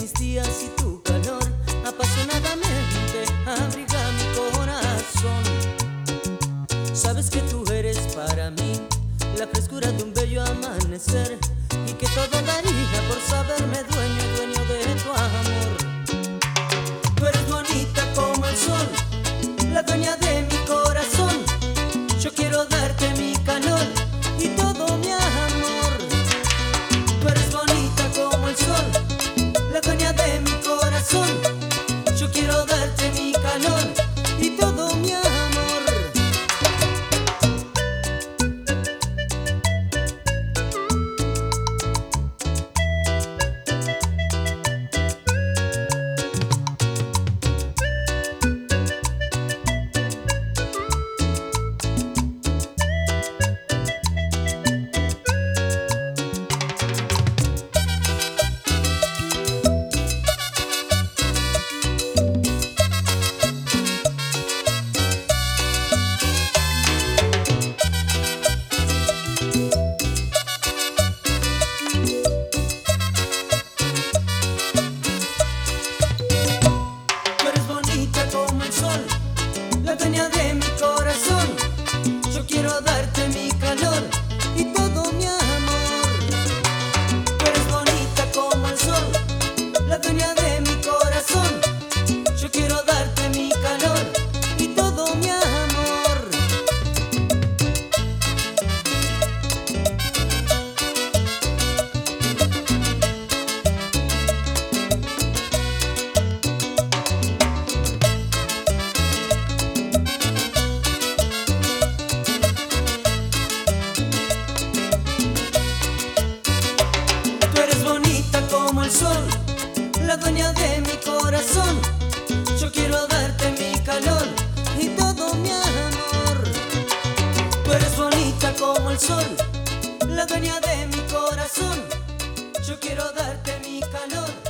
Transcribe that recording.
mis días y tu calor apasionadamente abriga mi corazón. Sabes que tú eres para mí la frescura de un bello amanecer, y que todo daría por saberme dueño de tu amor. Tú eres bonita como el sol, la dueña de mi corazón. Yo quiero darte mi calor y todo mi amor. Tú eres bonita como el sol, la dueña de mi corazón. Yo quiero darte mi calor y todo mi amor. La dueña de mi corazón, yo quiero darte mi calor y todo mi amor. Tú eres bonita como el sol, la dueña de mi corazón. Yo quiero darte mi calor y todo mi amor. Sol, la dueña de mi corazón. Yo quiero darte mi calor y todo mi amor. Tú eres bonita como el sol, la dueña de mi corazón. Yo quiero darte mi calor